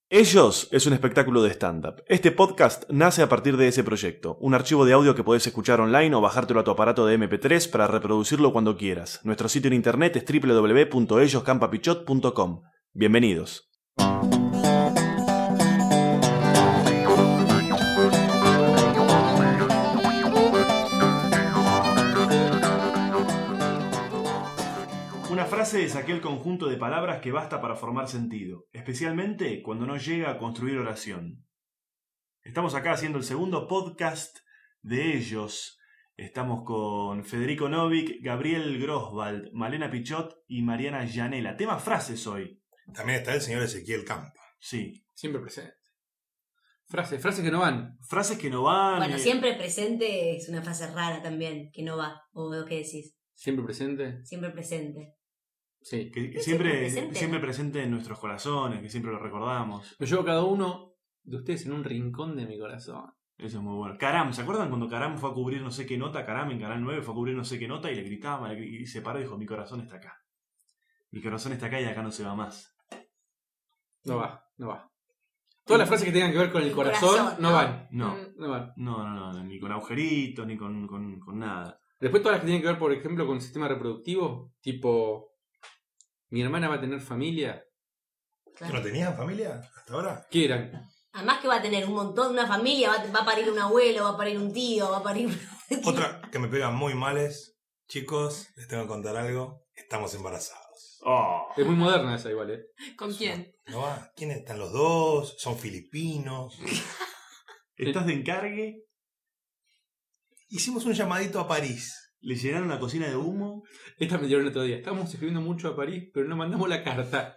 Ellos es un espectáculo de stand-up. Este podcast nace a partir de ese proyecto, un archivo de audio que podés escuchar online o bajártelo a tu aparato de MP3 para reproducirlo cuando quieras. Nuestro sitio en internet es www.elloscampapichot.com. Bienvenidos. Una frase es aquel conjunto de palabras que basta para formar sentido, especialmente cuando no llega a construir oración. Estamos acá haciendo el segundo podcast de ellos. Estamos con Federico Novik, Gabriel Groswald, Malena Pichot y Mariana Llanela. Tema frases hoy. También está el señor Ezequiel Campa. Sí. Siempre presente. Frases que no van. Frases que no van. Bueno, siempre presente es una frase rara también, que no va. ¿O qué decís? Siempre presente. Siempre presente. Sí. Que siempre siempre presente, presente en nuestros corazones, que siempre lo recordamos. Lo llevo a cada uno de ustedes en un rincón de mi corazón. Eso es muy bueno. Karam, ¿se acuerdan cuando Karam fue a cubrir no sé qué nota? Karam en Canal 9 fue a cubrir no sé qué nota y le gritaba y se paró y dijo, mi corazón está acá. Mi corazón está acá y acá no se va más. No va. Todas las frases que tengan que ver con el corazón no van. No, No van. no, ni con agujeritos, ni con nada. Después todas las que tienen que ver, por ejemplo, con el sistema reproductivo, tipo, mi hermana va a tener familia. Claro. ¿No tenían familia hasta ahora? ¿Qué eran? Además que va a tener un montón, una familia, va a parir un abuelo, va a parir un tío, va a parir... Otra que me pega muy mal es, chicos, les tengo que contar algo, estamos embarazados. Oh. Es muy moderna esa igual, ¿eh? ¿Con quién? ¿No va? ¿Quiénes están los dos? ¿Son filipinos? ¿Estás de encargue? Hicimos un llamadito a París. ¿Le llenaron la cocina de humo? Esta me dieron el otro día. Estábamos escribiendo mucho a París, pero no mandamos la carta.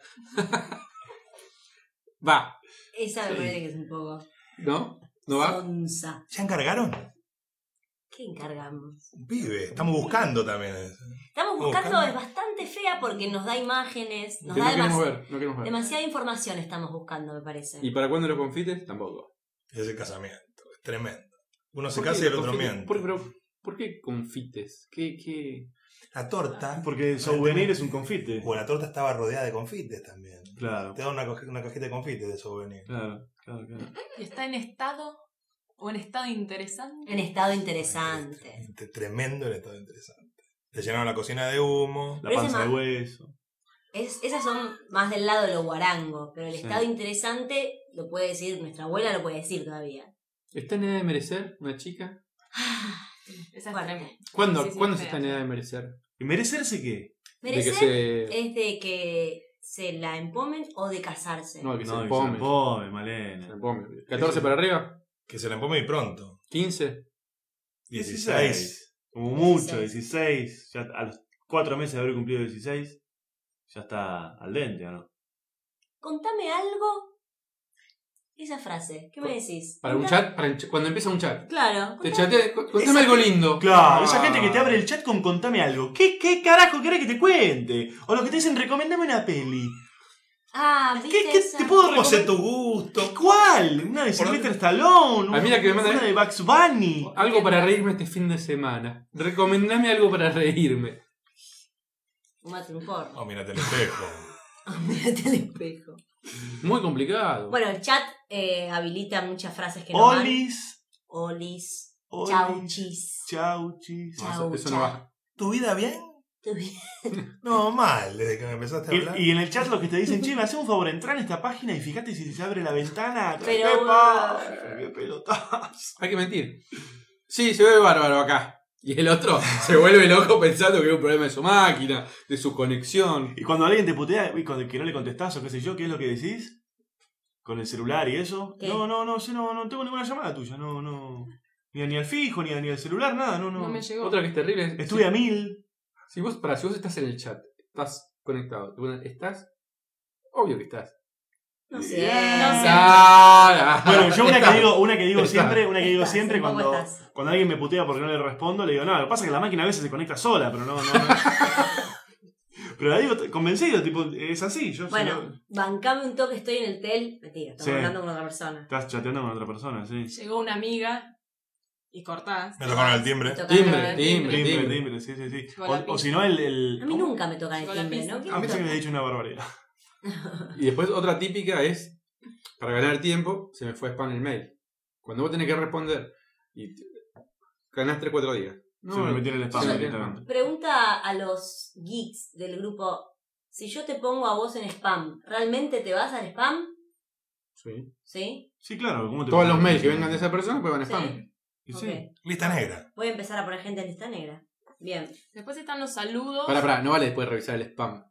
Va. Esa me parece que es un poco... ¿No? ¿No va? sonsa. ¿Ya encargaron? ¿Qué encargamos? Un pibe. Estamos buscando también. Estamos buscando, buscando. es bastante fea porque nos da imágenes, nos Que da no queremos ver. demasiada información estamos buscando, me parece. ¿Y para cuándo los confites? Tampoco. Es el casamiento. Es tremendo. Uno se ¿Por qué casa y el los otro confites? miente. ¿Por qué confites? ¿Qué? La torta. Porque el souvenir es un confite. Bueno, la torta estaba rodeada de confites también. Claro. Te da una cajita de confites de souvenir. Claro. ¿Y está en estado o en estado interesante? En estado interesante. Tremendo el estado interesante. Le llenaron la cocina de humo. La Pero panza ese de ma- hueso. Esas son más del lado de lo guarango, pero el Sí. estado interesante lo puede decir, nuestra abuela lo puede decir todavía. ¿Está en edad de merecer una chica? Esa es Bueno, tremenda. ¿Cuándo, Sí, sí, ¿cuándo fea. se está en edad de merecer? ¿Y merecerse qué? Merecer De que es de que se la empomen o de casarse. No, que No, se que se empome. empome, Malena. Se empome. ¿14 para arriba? Que se la empome y pronto. ¿15? 16. Como mucho, 16. 16. Ya a los 4 meses de haber cumplido 16, ya está al dente, ¿o no? Contame algo. Esa frase, ¿qué me decís? ¿Para un Contá- chat? Cuando empieza un chat. Claro. Te contame- chateé, contame algo lindo. Claro, esa gente que te abre el chat con contame algo. ¿Qué carajo querés que te cuente? O lo que te dicen, recomendame una peli. Ah, ¿viste ¿Qué esa? te puedo ¿Cómo sé recomendar? tu gusto? ¿Cuál? Una de Sylvester Stallone. A mí la que me manda una es- de Bugs Bunny. Algo para reírme este fin de semana. Recomendame algo para reírme. Fumate un porro. Oh, mírate el espejo. Mírate al espejo. Muy complicado. Bueno, el chat habilita muchas frases que no van. Olis. Olis. Olis. Chauchis. Chauchis. No, Chau, eso no chau. va. ¿Tu vida bien? No, mal, desde que me empezaste a hablar. Y en el chat los que te dicen, che, me haces un favor, entra en esta página y fíjate si se abre la ventana. Pero- ¡Qué paja! ¡Qué pelotazo! Hay que mentir. Sí, se ve bárbaro acá. Y el otro se vuelve loco pensando que hay un problema de su máquina, de su conexión. Y cuando alguien te putea y que no le contestás o qué sé yo, ¿qué es lo que decís? Con el celular y eso. ¿Qué? No tengo ninguna llamada tuya, no. Ni al fijo, ni al celular, nada, no. No me llegó. Otra que es terrible es... Estuve a 1000. Si vos estás en el chat, estás conectado, ¿estás? Obvio que estás. No sé. Bueno, yo una que digo Está. siempre ¿Cómo cuando estás? alguien me putea porque no le respondo, le digo, no, lo que pasa es que la máquina a veces se conecta sola, pero no. Pero la digo convencido, tipo, es así. Yo Bueno, bancame un toque, estoy en el tel. Mentira, estamos Sí. hablando con otra persona. Estás chateando con otra persona, sí. Llegó una amiga y cortás. Me tocaron el timbre. Me toca- Timbre, sí. Llegó la O si no, el A mí nunca me tocan el Con la timbre, pizza. ¿no? ¿Qué A mí me se me ha toca? dicho una barbaridad. Y después otra típica es para ganar tiempo, se me fue spam el mail. Cuando vos tenés que responder y ganás 3-4 días. No, Se me metió en el spam se me directamente. Pregunta a los geeks del grupo, si yo te pongo a vos en spam, ¿realmente te vas al spam? Sí. ¿Sí? Sí, claro. ¿Cómo te Todos los pones? mails que vengan de esa persona pues van a spam. Sí. Y sí. Ok. Lista negra. Voy a empezar a poner gente en lista negra. Bien. Después están los saludos. Pará, no vale después revisar el spam.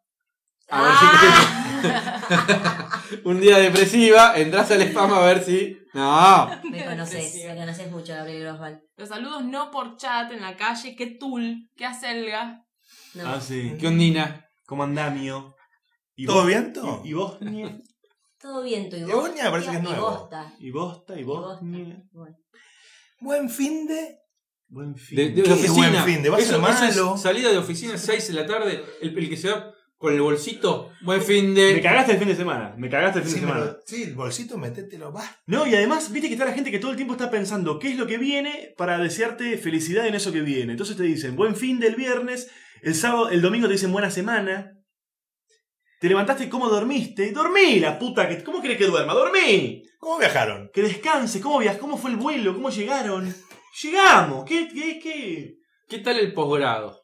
¡Ah! Un día depresiva, entras al spam a ver si. No. Me conoces mucho, Gabriel Osval. Los saludos no por chat en la calle. Qué tul, qué acelga. No. Ah, sí. ¿Qué ondina? ¿Cómo andamio? ¿Y ¿Todo vos- viento? ¿Y Bosnia? Todo viento y Bosnia me parece que es y nuevo. bosta. ¿Y Bosta? ¿Y Bosnia? Bueno. Buen fin de. Buen fin. De ¿Qué oficina. buen fin de? ¿Va a ser Eso malo? es salida de oficina 6 de la tarde. El que se va con el bolsito. Buen fin de. Me cagaste el fin de semana. Sí, pero, sí, el bolsito, metételo, va. No, y además, viste que está la gente que todo el tiempo está pensando qué es lo que viene para desearte felicidad en eso que viene. Entonces te dicen buen fin del viernes, el sábado, el domingo te dicen buena semana. Te levantaste, ¿cómo dormiste? Dormí, la puta que. ¿Cómo querés que duerma? ¡Dormí! ¿Cómo viajaron? Que descanse, ¿cómo viajas? ¿Cómo fue el vuelo? ¿Cómo llegaron? Llegamos, ¿qué? ¿Qué tal el posgrado?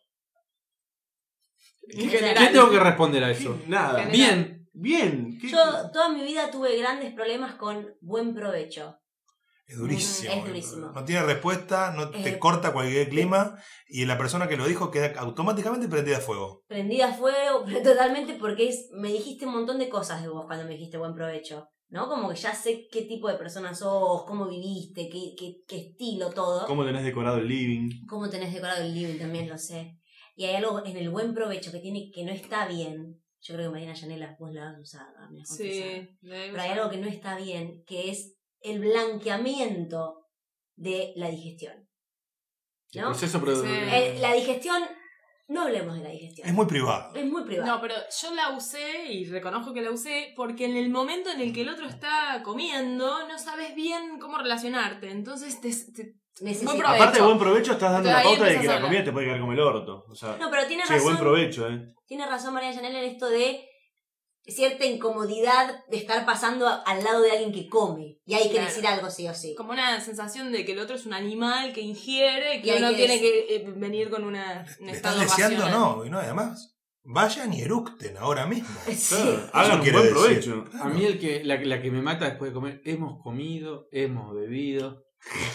En ¿Qué general. tengo que responder a eso? Nada. Bien. Bien. ¿Qué- Yo toda mi vida tuve grandes problemas con buen provecho. Es durísimo. Es durísimo. No tiene respuesta, no te Eh, corta cualquier clima y la persona que lo dijo queda automáticamente prendida a fuego. Prendida a fuego, pero totalmente porque me dijiste un montón de cosas de vos cuando me dijiste buen provecho. ¿No? Como que ya sé qué tipo de persona sos, cómo viviste, qué estilo, todo. ¿Cómo tenés decorado el living? Cómo tenés decorado el living también lo sé. Y hay algo en el buen provecho que no está bien. Yo creo que Mariana Yanela vos la has usado. me has confesado. Sí. Pero hay algo que no está bien, que es el blanqueamiento de la digestión. El ¿No? proceso Sí. La digestión, no hablemos de la digestión. Es muy privado. Es muy privado. No, pero yo la usé y reconozco que la usé porque en el momento en el que el otro está comiendo no sabes bien cómo relacionarte. Entonces Necesito- Buen provecho. Aparte de buen provecho, estás dando Entonces la ahí pauta de que empiezas a la hablar. comida te puede quedar como el orto. O sea, No, pero tiene che, razón. buen provecho, Tiene razón María Yanela en esto de cierta incomodidad de estar pasando al lado de alguien que come. Y hay que Claro. decir algo sí o sí. como una sensación de que el otro es un animal que ingiere, Y que hay uno que tiene que venir con un ¿Le estado estás deseando? racional. No, y no, además. Vayan y eructen ahora mismo. Sí. Claro, hagan un quiere buen decir. provecho. A mí la que me mata después de comer, hemos comido, hemos bebido.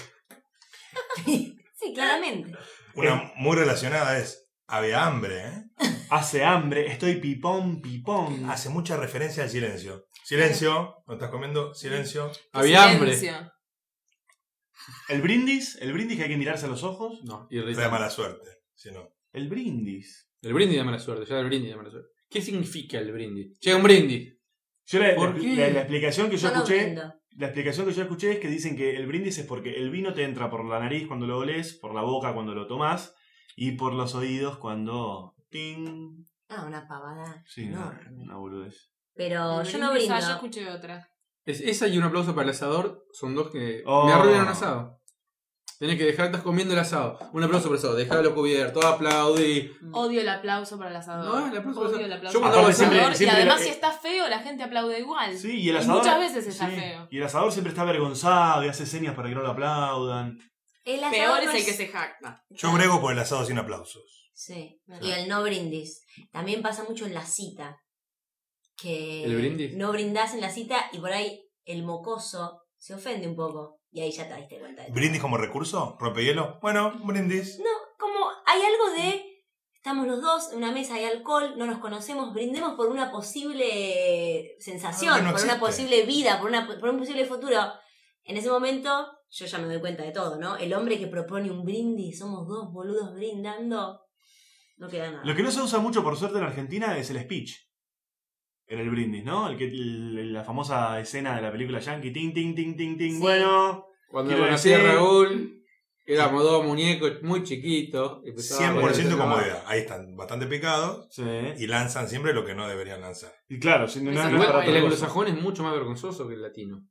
Sí, claramente. Una muy relacionada es, había hambre, ¿eh? Hace hambre, estoy pipón. Hace mucha referencia al silencio. Silencio, no estás comiendo, silencio. Había hambre. Silencio. El brindis que hay que mirarse a los ojos. No, Trae irritante. mala suerte. Si no. El brindis. El brindis da mala suerte, ya el brindis da mala suerte. ¿Qué significa el brindis? Llega un brindis. Yo la ¿Por qué? la explicación que yo Yo no escuché. brindo. La explicación que yo escuché es que dicen que el brindis es porque el vino te entra por la nariz cuando lo olés, por la boca cuando lo tomás y por los oídos cuando. ¡Ting! Ah, una pavada. Sí, enorme. una boludez. Pero El yo no brindis, brindo. yo escuché otra. Esa y un aplauso para el asador son dos que Oh. me arruinan un asado. Tenés que dejar, estás comiendo el asado. Un aplauso para el asado, dejalo cubierto, aplaudí. Odio el aplauso para el asador. No, el aplauso para el Odio el asador. aplauso Yo para cuando el siempre- asador. siempre y además la- si está feo la gente aplaude igual. Sí, y el Y asador. muchas veces está sí, feo. Y el asador siempre está avergonzado y hace señas para que no lo aplaudan. El asador Peor es no el que se jacta. Yo brego por el asado sin aplausos. Sí. Ajá. Y el no brindis. También pasa mucho en la cita. Que ¿El brindis? no brindás en la cita y por ahí el mocoso se ofende un poco. Y ahí ya te diste cuenta de todo. ¿Brindis como recurso? ¿Rompehielo? Bueno, brindis. No, como hay algo de. Estamos los dos en una mesa, hay alcohol, no nos conocemos, brindemos por una posible sensación, Algo que no por una existe. posible vida, por un posible futuro. En ese momento, yo ya me doy cuenta de todo, ¿no? El hombre que propone un brindis, somos dos boludos brindando, no queda nada. Lo que no se usa mucho, por suerte, en Argentina es el speech. En el brindis, ¿no? La famosa escena de la película Yankee. Ting, ting, ting, ting, ting. Sí. Bueno. Cuando Quiero conocí a decir- Raúl, éramos dos muñecos muy chiquitos. empezábamos a 100% hacer- comodidad. Ahí están bastante picados Sí. y lanzan siempre lo que no deberían lanzar. Y claro, si no, Igual, no es Igual para el otra cosa. anglosajón es mucho más vergonzoso que el latino.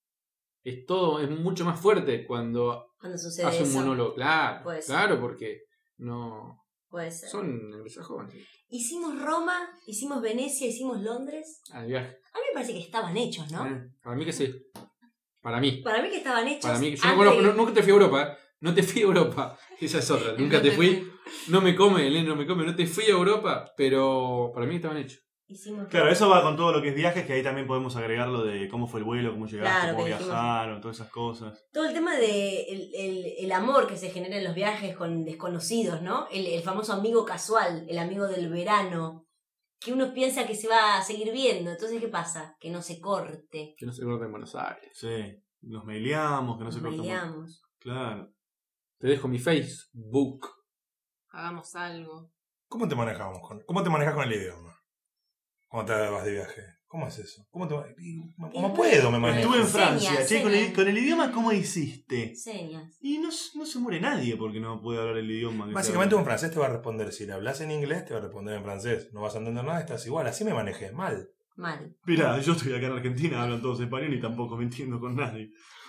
Es mucho más fuerte cuando Cuando sucede hace un eso. monólogo. Claro, Puede ser. claro, porque no. Puede ser. Son anglosajones. Sí. Hicimos Roma, hicimos Venecia, hicimos Londres. El viaje. A mí me parece que estaban hechos, ¿no? Para mí que sí. Para mí. Para mí que estaban hechos. Para mí que yo no antes conozco, de- nunca te fui a Europa, ¿eh? No te fui a Europa. Esa es otra. Nunca te fui. No me come, Elena, no me come. No te fui a Europa, pero para mí que estaban hechos. Hicimos Claro, Roma. eso va con todo lo que es viajes, que ahí también podemos agregar lo de cómo fue el vuelo, cómo llegaste, Claro, cómo que dijimos. viajaron, todas esas cosas. Todo el tema de el amor que se genera en los viajes con desconocidos, ¿no? El famoso amigo casual, el amigo del verano, que uno piensa que se va a seguir viendo. Entonces, ¿qué pasa? Que no se corte. Que no se corta en Buenos Aires. Sí, nos maileamos, que no Nos se cortó. peleamos. Claro. Te dejo mi Facebook. Hagamos algo. ¿Cómo te manejas con el idioma? Cuando te vas de viaje. ¿Cómo es eso? ¿Cómo puedo me manejo? Estuve en Señas, Francia, che, señas. con el idioma, ¿cómo hiciste? Señas. Y no se muere nadie porque no puede hablar el idioma. que Básicamente se un habla. francés te va a responder. Si le hablas en inglés, te va a responder en francés. No vas a entender nada, estás igual. Así me manejé. Mal. Mal. Mirá, yo estoy acá en Argentina, hablan todos español y tampoco me entiendo con nadie.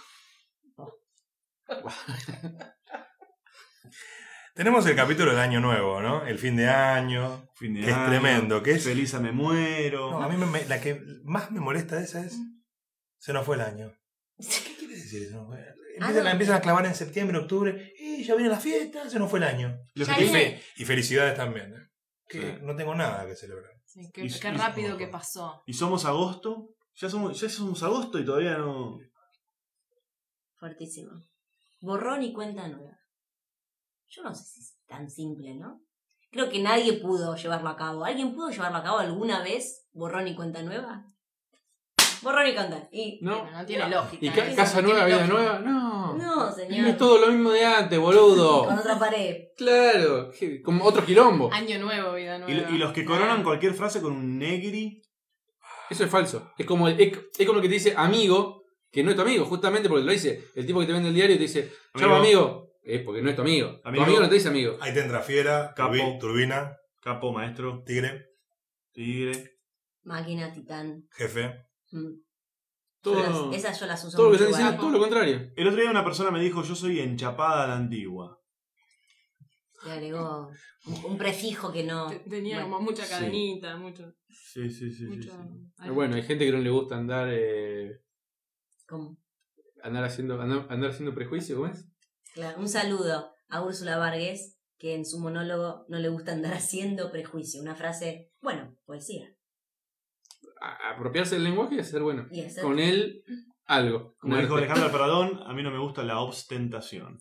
Tenemos el capítulo del año nuevo, ¿no? El fin de año. Fin de Que es año, tremendo, que es- Feliz a me muero. No, a mí la que más me molesta de esa es... Se nos fue el año. ¿Qué quiere decir se nos fue? no. Empiezan a clavar en septiembre, octubre. Y ya viene la fiesta, se nos fue el año. Los Ya que- viene. Y felicidades también. ¿eh? Que Sí. no tengo nada que celebrar. Sí, Y- qué y- rápido que pasó. Y somos agosto. Ya somos agosto y todavía no. Fuertísimo. Borrón y cuenta nueva. Yo no sé si es tan simple, ¿no? Creo que nadie pudo llevarlo a cabo. ¿Alguien pudo llevarlo a cabo alguna vez? ¿Borrón y cuenta nueva? Borrón y cuenta. Y... No. Bueno, no tiene lógica. ¿Y ¿eh? casa No nueva, tiene vida lógica. nueva? No. No, Es señor. todo lo mismo de antes, boludo. Con otra pared. Claro. Como otro quilombo. Año nuevo, vida nueva. Y los que coronan cualquier frase con un negri. Eso es falso. Es como es como que te dice amigo, que no es tu amigo, justamente porque lo dice. El tipo que te vende el diario te dice, chao amigo. Es porque no es tu amigo. Amigo. Tu amigo no te dice amigo. Ahí te entra fiera, Capo. turbina, Capo, maestro, tigre, tigre. Máquina, titán. jefe. Mm. Todo, Esas yo las uso todo lo que mucho están diciendo es igual. todo lo contrario. El otro día una persona me dijo, yo soy enchapada a la antigua. Le agregó un prefijo que no... Tenía Bueno, como mucha sí. cadenita, mucho. Sí, sí, sí. mucho sí. Pero bueno, hay gente que no le gusta andar ¿cómo? andar haciendo prejuicio, ¿cómo es? Claro, un saludo a Úrsula Vargas, que en su monólogo no le gusta andar haciendo prejuicio. Una frase, bueno, poesía. Apropiarse del lenguaje y hacer bueno. Y hacer- Con él algo. Como un dijo arte. Alejandra Pradón, a mí no me gusta la ostentación.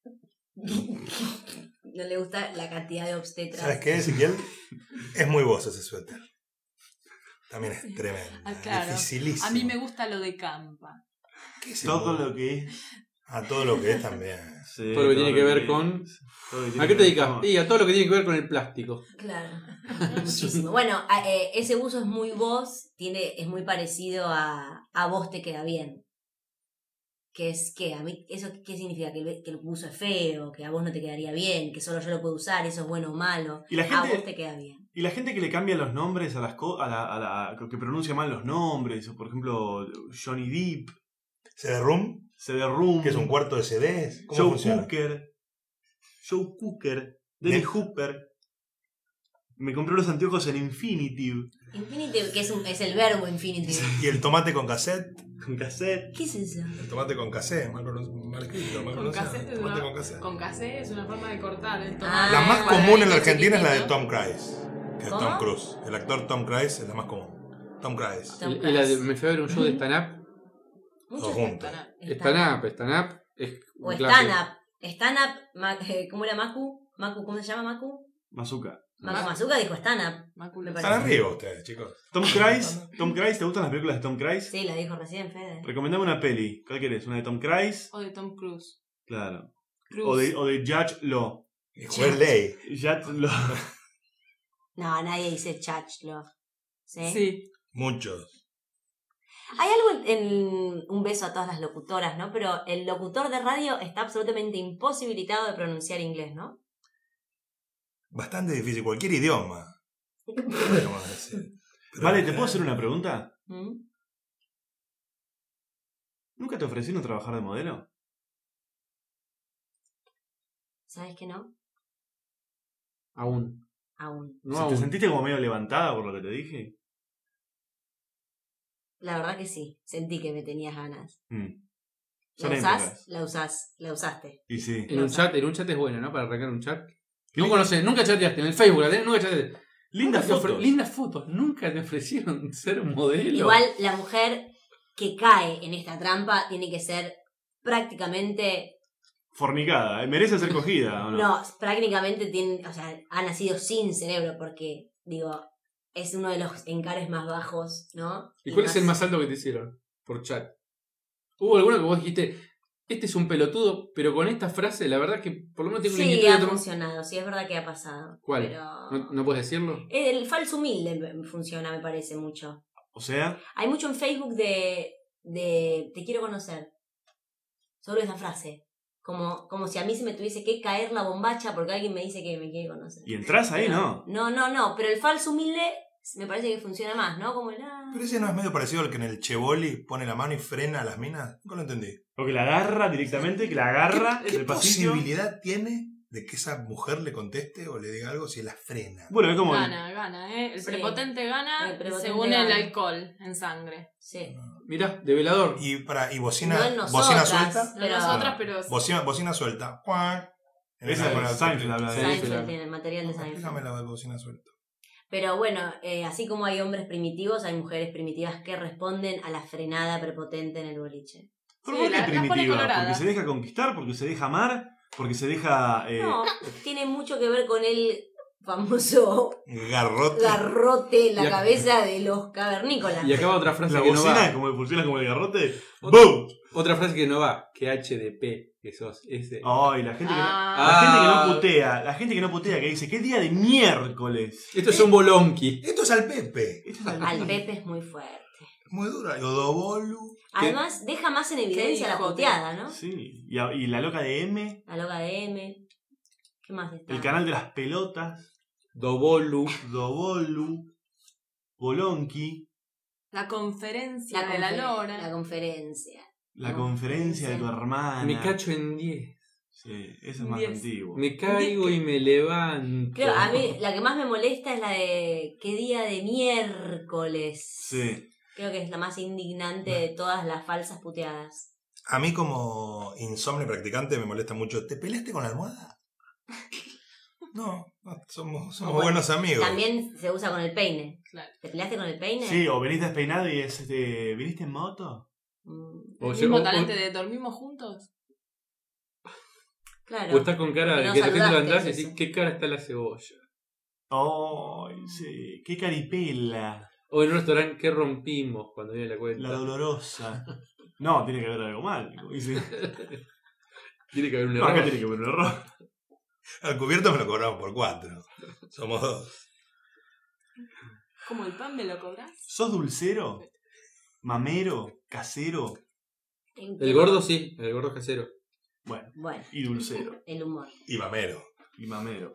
No le gusta la cantidad de obstetras. ¿Sabes qué, Ezequiel? Es muy vos ese suéter. También es tremendo. Ah, claro. Dificilísimo. A mí me gusta lo de campa. ¿Qué es Todo eso? lo que es. A todo lo que es también. Sí, Todo lo que tiene que ver es- con... todo lo que tiene ¿A qué que te ver dedicas? con- Y a todo lo que tiene que ver con el plástico. Claro. Muchísimo. Bueno, ese uso es muy vos, es muy parecido a vos te queda bien. Que es que a mí, ¿eso qué significa? Que el uso es feo, que a vos no te quedaría bien, que solo yo lo puedo usar, eso es bueno o malo. Y la A gente- vos te queda bien. Y la gente que le cambia los nombres a las cosas, que pronuncia mal los nombres, o por ejemplo, Johnny Depp, CD-ROOM, CD-ROOM, que es un cuarto de CDs. ¿Cómo Joe funciona? Joe Cooker, Dennis Bien. Hooper. Me compré los anteojos en Infinitive, Infinitive, que es el verbo infinitive. Y el tomate con cassette. con cassette. ¿Qué es eso? El tomate con cassette, mal escrito, mal Con pronunciado. cassette, es Tomate una, con cassette. con cassette es una forma de cortar el Ah, tomate. La más cuadradito común en la Argentina es la de chiquitito. Tom Cruise, que es ¿Cómo? Tom Cruise. El actor Tom Cruise es la más común. Tom Cruise. Tom Y la de- Cruise. me fui a ver un show de stand-up. Muchos Todos juntos. Stand-up es O un clásico. stand-up. ¿Cómo era Maku? ¿Cómo se llama Maku? Mazuka. Maku Mazuka dijo stand-up. Mácula. Me Están parece. arriba ustedes, chicos. Tom Cruise, ¿te gustan las películas de Tom Cruise? Sí, la dijo recién Fede. Recomendame una peli. ¿Cuál querés? ¿Una de Tom Cruise? O de Tom Cruise. Claro. Cruise. O de Judge Law. Y juez ley. Judge Law. No, nadie dice chachlo. ¿Sí? Sí. Muchos. Hay algo en un beso a todas las locutoras, ¿no? Pero el locutor de radio está absolutamente imposibilitado de pronunciar inglés, ¿no? Bastante difícil, cualquier idioma. podríamos decir. Pero Vale, ¿te puedo hacer una pregunta? ¿Mm? ¿Nunca te ofrecieron trabajar de modelo? ¿Sabes que no? Aún. Aún. No ¿Te aún. sentiste como medio levantada por lo que te dije? La verdad que sí. Sentí que me tenías ganas. Son ¿La usás? épocas. La usás. La usaste. Y sí. En un chat es bueno, ¿no? Para arrancar un chat. Qué No linda- conocés, nunca chateaste. En el Facebook, ¿la tenés? Nunca chateaste. Lindas Nunca te fotos. lindas fotos. Nunca te ofrecieron ser modelo. Igual la mujer que cae en esta trampa tiene que ser prácticamente... Fornicada. ¿Merece ser cogida o no? No, prácticamente tiene, o sea, ha nacido sin cerebro porque, digo, es uno de los encares más bajos, ¿no? ¿Y cuál es el más alto que te hicieron? Por chat. ¿Hubo alguno que vos dijiste, este es un pelotudo, pero con esta frase, la verdad que por lo menos tengo una Sí, inquietud ha de tomar- funcionado, sí, es verdad que ha pasado. ¿Cuál? Pero... ¿No puedes decirlo? El falso humilde funciona, me parece mucho. O sea, Hay mucho en Facebook de te quiero conocer. Sobre esa frase. Como si a mí se me tuviese que caer la bombacha porque alguien me dice que me quiere conocer. y entras ahí, ¿no? No, pero el falso humilde me parece que funciona más, ¿no? Como el... Pero ese no es medio parecido al que en el Chevoli pone la mano y frena a las minas. Nunca lo entendí. O que la agarra directamente, que la agarra ¿Qué del pasillo. posibilidad tiene de que esa mujer le conteste o le diga algo si la frena? Bueno, es como... Gana, ¿eh? El Sí. prepotente gana El prepotente según gana. el alcohol en sangre. Sí. Mirá, de velador. Y No bocina, en bocina nosotras. suelta. No Pero- nosotras, pero... Bocina suelta. ¡Cuac! En Esa esa es Seinfeld habla de eso. Seinfeld. Seinfeld tiene el material de Explícame Seinfeld. la de bocina suelta. Pero bueno, así como hay hombres primitivos, hay mujeres primitivas que responden a la frenada prepotente en el boliche. ¿Pero Sí, por qué la pone primitiva? colorada. ¿Porque se deja conquistar? ¿Porque se deja amar? ¿Porque se deja...? No, tiene mucho que ver con el famoso Garrote. garrote en la Y acá- cabeza de los cavernícolas. Y acá va otra frase La que no bocina va. como funciona como el garrote. Ot- ¡Boom! Otra frase que no va. Que HDP, que sos. Ese. Ay, la gente que no... Ah. La gente que no putea, la gente que no putea, que dice, ¿qué día de miércoles? Esto es un bolonqui. Esto es al Pepe. Esto es Al Pepe es muy fuerte. Muy dura. Y Odobolu. Además, deja más en evidencia la hijo de- puteada, ¿no? Sí, y la loca de M, La loca de M. ¿Qué más está? el canal de las pelotas, Dobolu. Dobolu, Bolonqui, La conferencia La de la confer- Lora. La conferencia. la No, conferencia de tu hermana. Me cacho en 10. Sí, eso es más 10. antiguo. Me caigo y me levanto. Creo, a mí la que más me molesta es la de ¿qué día de miércoles? Sí. Creo que es la más indignante de todas las falsas puteadas. A mí como insomnio practicante me molesta mucho. ¿Te peleaste con la almohada? No, somos Bueno, buenos amigos. También se usa con el peine. Claro. ¿Te peleaste con el peine? Sí, o venís despeinado y es ¿viniste en moto? O El se- mismo o- talante de dormimos juntos. Claro. O estás con cara Que de no que de repente lo saludaste, andás y es decís, eso. ¿qué cara está la cebolla? Ay, sí. Qué caripela. O en un restaurante, ¿qué rompimos cuando viene la cuenta? La dolorosa. No, tiene que haber algo mal. Dice. Tiene que haber un No, error. acá tiene que haber un error. Al cubierto me lo cobramos por 4. Somos 2. ¿Como el pan me lo cobras? ¿Sos dulcero? ¿Mamero? ¿Casero? ¿En El qué- gordo sí, el gordo casero. Bueno, Bueno, y dulcero. el humor. Y mamero. Y mamero.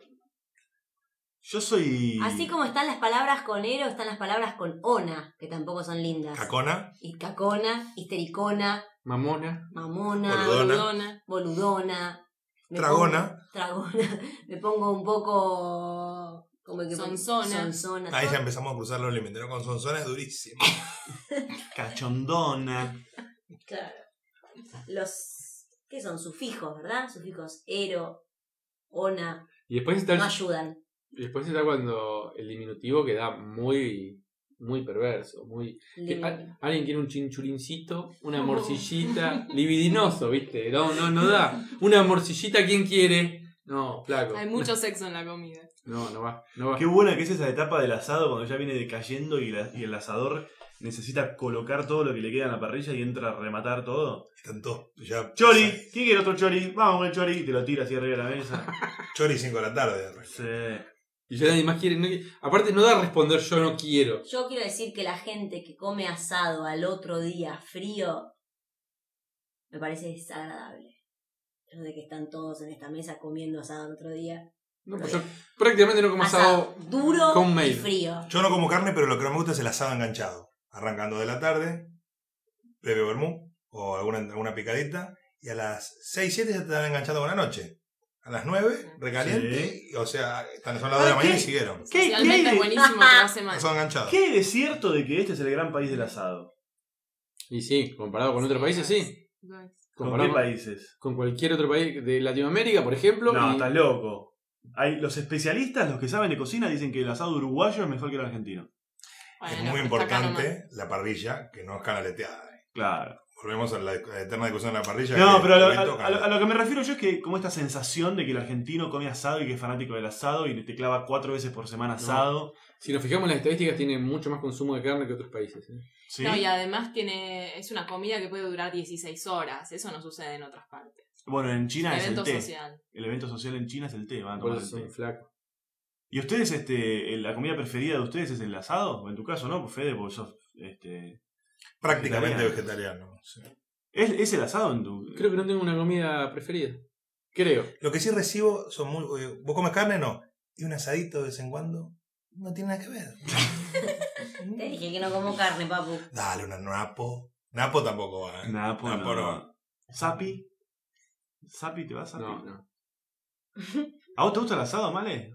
Yo soy. Así como están las palabras con ero, están las palabras con ona, que tampoco son lindas. Cacona. Y cacona, histericona, Mamona. mamona, Boludona. boludona. Me Tragona. pongo- tragona. Me pongo un poco... Como que Sonzona. Sonzona. Ahí ya empezamos a cruzar los límites. ¿No? Con Sonsona es durísimo. Cachondona. Claro. Los... ¿Qué son? Sufijos, ¿verdad? Sufijos ero, ona, Y después está, no ayudan. y después está cuando el diminutivo queda muy, muy perverso. Muy, que alguien quiere un chinchurincito, una morcillita, libidinoso, ¿viste? No da. Una morcillita, ¿quién quiere? No, flaco. Hay mucho sexo en la comida. No va. No va. Qué buena que es esa etapa del asado cuando ya viene decayendo y el asador necesita colocar todo lo que le queda en la parrilla y entra a rematar todo. Están todos ya. Chori, ¿quién quiere otro chori? Vamos con el chori y te lo tira así arriba de la mesa. Chori 5 de la tarde. Sí. Y ya nadie más quiere. Aparte, no da a responder yo no quiero. Yo quiero decir que la gente que come asado al otro día frío me parece desagradable. Eso de que están todos en esta mesa comiendo asado al otro día. No, pues yo prácticamente no como asado duro con y mail. frío. Yo no como carne, pero lo que no me gusta es el asado enganchado. Arrancando de la tarde, bebe vermú o alguna picadita, y a las 6, 7 ya te están enganchando con la noche. A las 9, recaliente. Y, o sea, son las 2 de la mañana y siguieron. Socialmente es buenísimo, pero hace mal. Son enganchados. ¿Qué hay de cierto de que este es el gran país del asado? Y sí, comparado con otros países, sí. ¿Con Comparado qué países? con cualquier otro país de Latinoamérica, por ejemplo. No, y- estás loco. Los especialistas, los que saben de cocina, dicen que el asado uruguayo es mejor que el argentino. Es Bueno, muy está acá importante la parrilla, que no es canaleteada. Claro. Volvemos a la eterna discusión de la parrilla. No, que pero evento a lo que me refiero yo es que como esta sensación de que el argentino come asado y que es fanático del asado y te clava 4 veces por semana asado. Si nos fijamos en las estadísticas, tiene mucho más consumo de carne que otros países. ¿eh? ¿Sí? No, y además es una comida que puede durar 16 horas. Eso no sucede en otras partes. Bueno, en China El es el evento té. social. El evento social en China es el té, van a Por tomar eso el son té. flacos. ¿Y ustedes, la comida preferida de ustedes es el asado? O en tu caso, ¿no? Pues Fede, porque sos, prácticamente vegetariano. vegetariano. Sí. ¿Es el asado en tu...? Creo que no tengo una comida preferida. Creo. Lo que sí recibo son muy. ¿Vos comes carne? No. Y un asadito de vez en cuando. No tiene nada que ver. Te dije que no como carne, papu. Dale, una napo. Napo tampoco va. ¿eh? Napo Napo no. ¿Sapi? ¿Sapi te vas, Sapi? No. ¿A vos te gusta el asado, Male?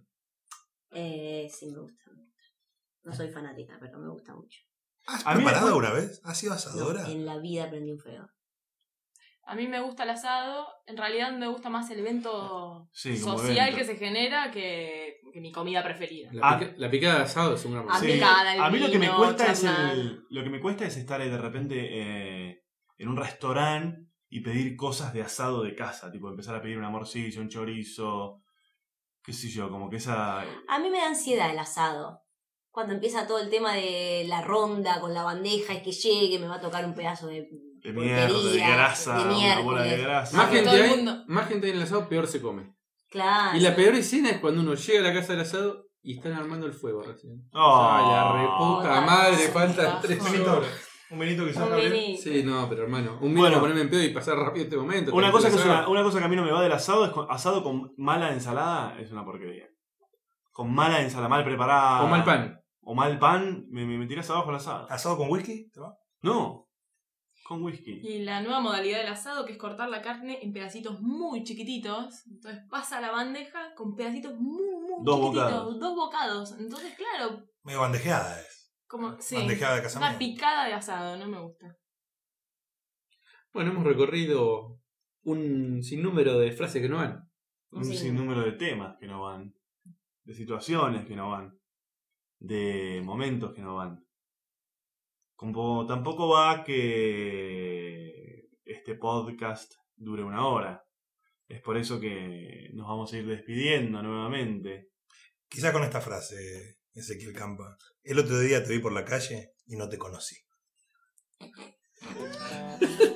Sí, me gusta. No soy fanática, pero me gusta mucho. ¿Has A mí preparado me- una vez? ¿Has sido No, asadora? en la vida aprendí un fuego. A mí me gusta el asado. En realidad me gusta más el evento Sí, como social evento. que se genera que mi comida preferida. La picada de asado es un gran A Sí. mí picada, el A mí lo que me vino, cuesta charlar. lo que me cuesta es estar de repente en un restaurante y pedir cosas de asado de casa, tipo empezar a pedir una morcilla, un chorizo, qué sé yo, como que esa... A mí me da ansiedad el asado. Cuando empieza todo el tema de la ronda con la bandeja, es que llegue, me va a tocar un pedazo de mierda, de porquería, grasa, de una bola de miércoles. grasa. Más que gente, todo el hay, mundo- más gente hay en el asado, peor se come. Claro. Y la peor escena es cuando uno llega a la casa del asado y están armando el fuego recién. Oh. Ay, la reputa madre, faltan bajón. 3 Benito, horas. un Benito que Un saca bien. vinito. Sí, no, pero hermano, un Bueno. minuto ponerme en pedo y pasar rápido este momento. Una cosa Tranquilo, una cosa que a mí no me va del asado es asado con mala ensalada es una porquería. Con mala ensalada, mal preparada. O mal pan. O mal pan, me tirás abajo el asado. ¿Asado con whisky? ¿Te va? No, con whisky. Y la nueva modalidad del asado, que es cortar la carne en pedacitos muy chiquititos. Entonces pasa a la bandeja con pedacitos muy Dos chiquititos. bocados. 2 bocados. Entonces, claro, Medio bandejeada es. como sí, Bandejeada de una casamiento. picada de asado, no me gusta. Bueno, hemos recorrido un sinnúmero de frases que no van. Un Sí. sinnúmero de temas que no van. De situaciones que no van. De momentos que no van. Como tampoco va que este podcast dure 1 hora. Es por eso que nos vamos a ir despidiendo nuevamente. Quizá con esta frase, Ezequiel Campa. El otro día te vi por la calle y no te conocí.